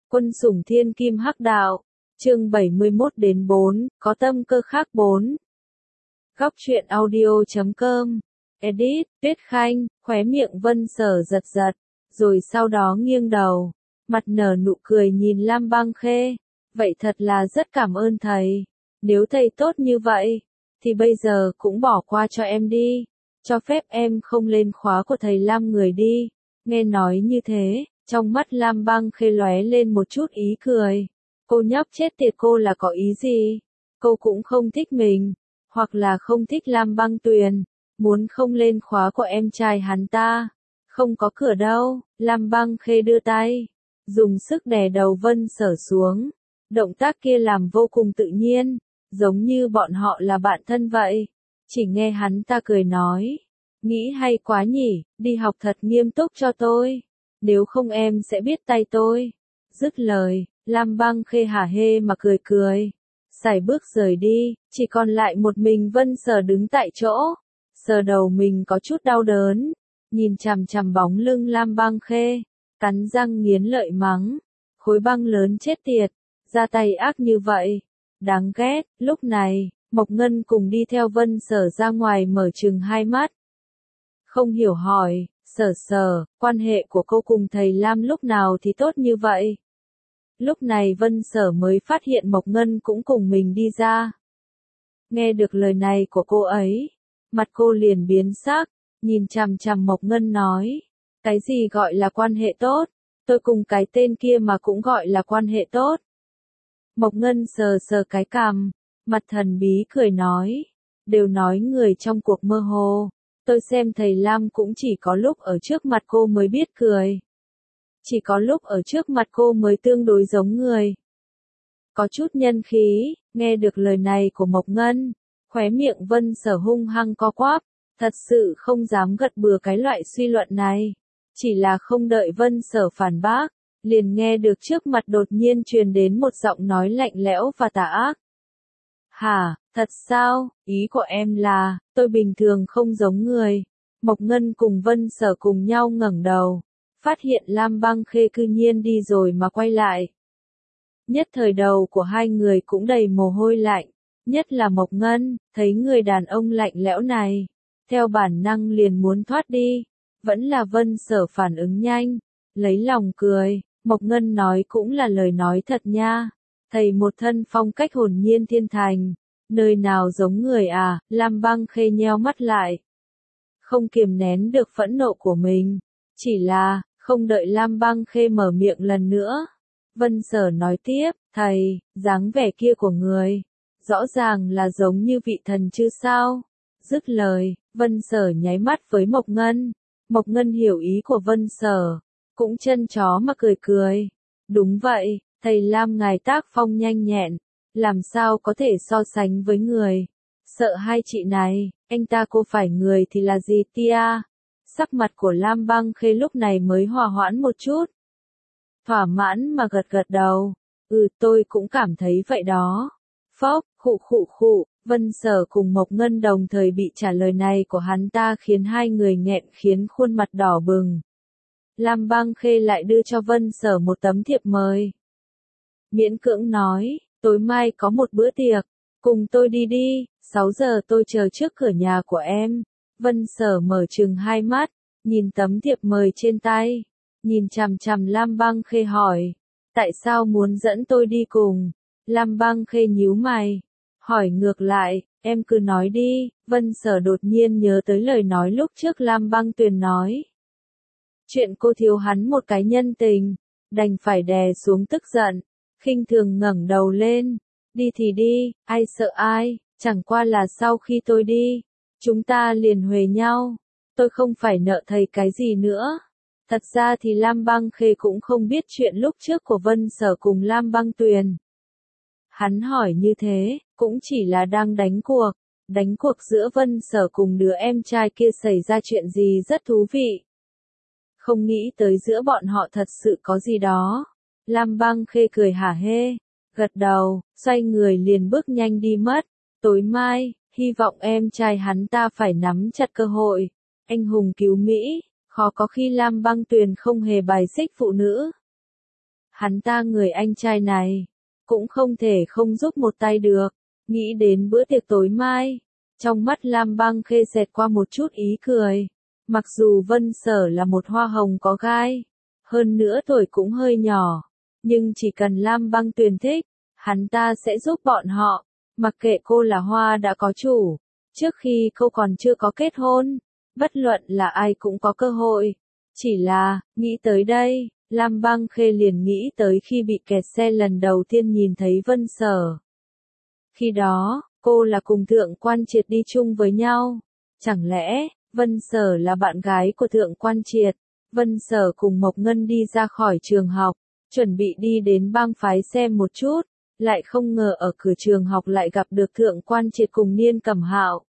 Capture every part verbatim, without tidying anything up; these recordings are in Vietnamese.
Quân sủng thiên kim hắc đạo, chương bảy mươi mốt đến bốn, có tâm cơ khác bốn. Góc truyện audio.com, edit, Tuyết Khanh, khóe miệng Vân Sở giật giật, rồi sau đó nghiêng đầu, mặt nở nụ cười nhìn Lam Băng Khê, vậy thật là rất cảm ơn thầy, nếu thầy tốt như vậy, thì bây giờ cũng bỏ qua cho em đi, cho phép em không lên khóa của thầy Lam người đi, nghe nói như thế. Trong mắt Lam Băng Khê lóe lên một chút ý cười. Cô nhóc chết tiệt, cô là có ý gì? Cô cũng không thích mình, hoặc là không thích Lam Băng Tuyền, muốn không lên khóa của em trai hắn ta. Không có cửa đâu, Lam Băng Khê đưa tay, dùng sức đè đầu Vân Sở xuống. Động tác kia làm vô cùng tự nhiên, giống như bọn họ là bạn thân vậy. Chỉ nghe hắn ta cười nói, nghĩ hay quá nhỉ, đi học thật nghiêm túc cho tôi. Nếu không em sẽ biết tay tôi. Dứt lời, Lam Băng Khê hả hê mà cười cười. Sải bước rời đi, chỉ còn lại một mình Vân Sở đứng tại chỗ. Sờ đầu mình có chút đau đớn. Nhìn chằm chằm bóng lưng Lam Băng Khê. Cắn răng nghiến lợi mắng. Khối băng lớn chết tiệt. Ra tay ác như vậy. Đáng ghét. Lúc này, Mộc Ngân cùng đi theo Vân Sở ra ngoài mở trừng hai mắt. Không hiểu hỏi. Sở Sở, quan hệ của cô cùng thầy Lam lúc nào thì tốt như vậy? Lúc này Vân Sở mới phát hiện Mộc Ngân cũng cùng mình đi ra. Nghe được lời này của cô ấy, mặt cô liền biến sắc, nhìn chằm chằm Mộc Ngân nói, cái gì gọi là quan hệ tốt, tôi cùng cái tên kia mà cũng gọi là quan hệ tốt. Mộc Ngân sờ sờ cái cằm, mặt thần bí cười nói, đều nói người trong cuộc mơ hồ. Tôi xem thầy Lam cũng chỉ có lúc ở trước mặt cô mới biết cười. Chỉ có lúc ở trước mặt cô mới tương đối giống người. Có chút nhân khí, nghe được lời này của Mộc Ngân, khóe miệng Vân Sở hung hăng co quắp, thật sự không dám gật bừa cái loại suy luận này. Chỉ là không đợi Vân Sở phản bác, liền nghe được trước mặt đột nhiên truyền đến một giọng nói lạnh lẽo và tà ác. Hả, thật sao, ý của em là, tôi bình thường không giống người. Mộc Ngân cùng Vân Sở cùng nhau ngẩng đầu, phát hiện Lam Băng Khê cư nhiên đi rồi mà quay lại. Nhất thời đầu của hai người cũng đầy mồ hôi lạnh, nhất là Mộc Ngân, thấy người đàn ông lạnh lẽo này, theo bản năng liền muốn thoát đi, vẫn là Vân Sở phản ứng nhanh, lấy lòng cười, Mộc Ngân nói cũng là lời nói thật nha. Thầy một thân phong cách hồn nhiên thiên thành, nơi nào giống người à, Lam Băng Khê nheo mắt lại. Không kiềm nén được phẫn nộ của mình, chỉ là, không đợi Lam Băng Khê mở miệng lần nữa. Vân Sở nói tiếp, thầy, dáng vẻ kia của người, rõ ràng là giống như vị thần chứ sao. Dứt lời, Vân Sở nháy mắt với Mộc Ngân. Mộc Ngân hiểu ý của Vân Sở, cũng chân chó mà cười cười. Đúng vậy. Thầy Lam ngài tác phong nhanh nhẹn, làm sao có thể so sánh với người. Sợ hai chị này, anh ta cô phải người thì là gì tia? Sắc mặt của Lam Băng Khê lúc này mới hòa hoãn một chút. Thỏa mãn mà gật gật đầu, ừ tôi cũng cảm thấy vậy đó. Phốc, khụ khụ khụ, Vân Sở cùng Mộc Ngân đồng thời bị trả lời này của hắn ta khiến hai người nghẹn khiến khuôn mặt đỏ bừng. Lam Băng Khê lại đưa cho Vân Sở một tấm thiệp mời. Miễn cưỡng nói, tối mai có một bữa tiệc, cùng tôi đi đi, sáu giờ tôi chờ trước cửa nhà của em. Vân Sở mở trừng hai mắt, nhìn tấm thiệp mời trên tay, nhìn chằm chằm Lam Băng Khê hỏi, tại sao muốn dẫn tôi đi cùng? Lam Băng Khê nhíu mày, hỏi ngược lại, em cứ nói đi. Vân Sở đột nhiên nhớ tới lời nói lúc trước Lam Băng Tuyền nói. Chuyện cô thiếu hắn một cái nhân tình, đành phải đè xuống tức giận. Khinh thường ngẩng đầu lên, đi thì đi, ai sợ ai, chẳng qua là sau khi tôi đi, chúng ta liền huề nhau, tôi không phải nợ thầy cái gì nữa. Thật ra thì Lam Băng Khê cũng không biết chuyện lúc trước của Vân Sở cùng Lam Băng Tuyền. Hắn hỏi như thế, cũng chỉ là đang đánh cuộc, đánh cuộc giữa Vân Sở cùng đứa em trai kia xảy ra chuyện gì rất thú vị. Không nghĩ tới giữa bọn họ thật sự có gì đó. Lam Băng Khê cười hả hê, gật đầu, xoay người liền bước nhanh đi mất. Tối mai, hy vọng em trai hắn ta phải nắm chặt cơ hội. Anh hùng cứu Mỹ, khó có khi Lam Băng Tuyền không hề bài xích phụ nữ. hắn ta người anh trai này, cũng không thể không giúp một tay được. Nghĩ đến bữa tiệc tối mai, trong mắt Lam Băng Khê xẹt qua một chút ý cười. Mặc dù Vân Sở là một hoa hồng có gai, hơn nữa tuổi cũng hơi nhỏ, nhưng chỉ cần Lam Băng Tuyền thích, hắn ta sẽ giúp bọn họ, mặc kệ cô là hoa đã có chủ, trước khi cô còn chưa có kết hôn, bất luận là ai cũng có cơ hội. Chỉ là, nghĩ tới đây, Lam Băng Khê liền nghĩ tới khi bị kẹt xe lần đầu tiên nhìn thấy Vân Sở. Khi đó, cô là cùng Thượng Quan Triệt đi chung với nhau. Chẳng lẽ, Vân Sở là bạn gái của Thượng Quan Triệt? Vân Sở cùng Mộc Ngân đi ra khỏi trường học, chuẩn bị đi đến bang phái xem một chút, lại không ngờ ở cửa trường học lại gặp được Thượng Quan Triệt cùng Niên Cẩm Hạo.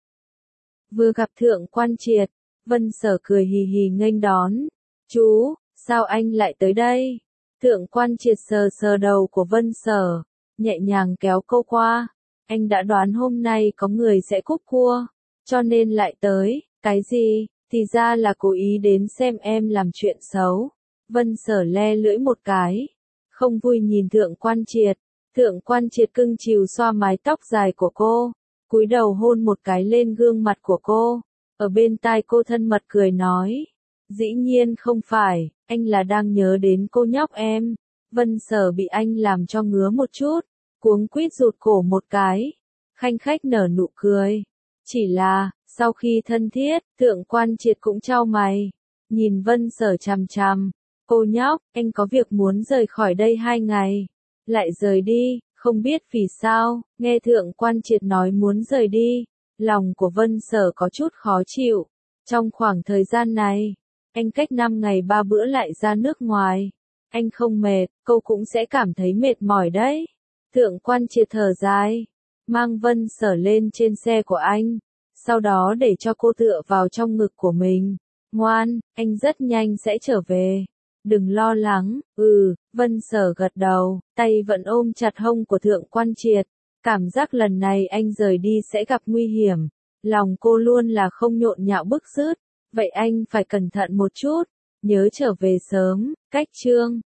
Vừa gặp Thượng Quan Triệt, Vân Sở cười hì hì nghênh đón. Chú, sao anh lại tới đây? Thượng Quan Triệt sờ sờ đầu của Vân Sở, nhẹ nhàng kéo cô qua. Anh đã đoán hôm nay có người sẽ cúp cua, cho nên lại tới. Cái gì? Thì ra là cố ý đến xem em làm chuyện xấu. Vân Sở le lưỡi một cái, không vui nhìn Thượng Quan Triệt. Thượng Quan Triệt cưng chiều xoa mái tóc dài của cô, cúi đầu hôn một cái lên gương mặt của cô. Ở bên tai cô thân mật cười nói, dĩ nhiên không phải, anh là đang nhớ đến cô nhóc em. Vân Sở bị anh làm cho ngứa một chút, cuống quýt rụt cổ một cái, khanh khách nở nụ cười. Chỉ là, sau khi thân thiết, Thượng Quan Triệt cũng chau mày, nhìn Vân Sở chằm chằm. Cô nhóc, anh có việc muốn rời khỏi đây hai ngày, lại rời đi, không biết vì sao. Nghe Thượng Quan Triệt nói muốn rời đi, lòng của Vân Sở có chút khó chịu. Trong khoảng thời gian này, anh cách năm ngày ba bữa lại ra nước ngoài. Anh không mệt, cô cũng sẽ cảm thấy mệt mỏi đấy. Thượng Quan Triệt thở dài, mang Vân Sở lên trên xe của anh, sau đó để cho cô tựa vào trong ngực của mình. Ngoan, anh rất nhanh sẽ trở về. Đừng lo lắng. Ừ, Vân Sở gật đầu, tay vẫn ôm chặt hông của Thượng Quan Triệt. Cảm giác lần này anh rời đi sẽ gặp nguy hiểm. Lòng cô luôn là không nhộn nhạo bứt rứt. Vậy anh phải cẩn thận một chút, nhớ trở về sớm. Cách chương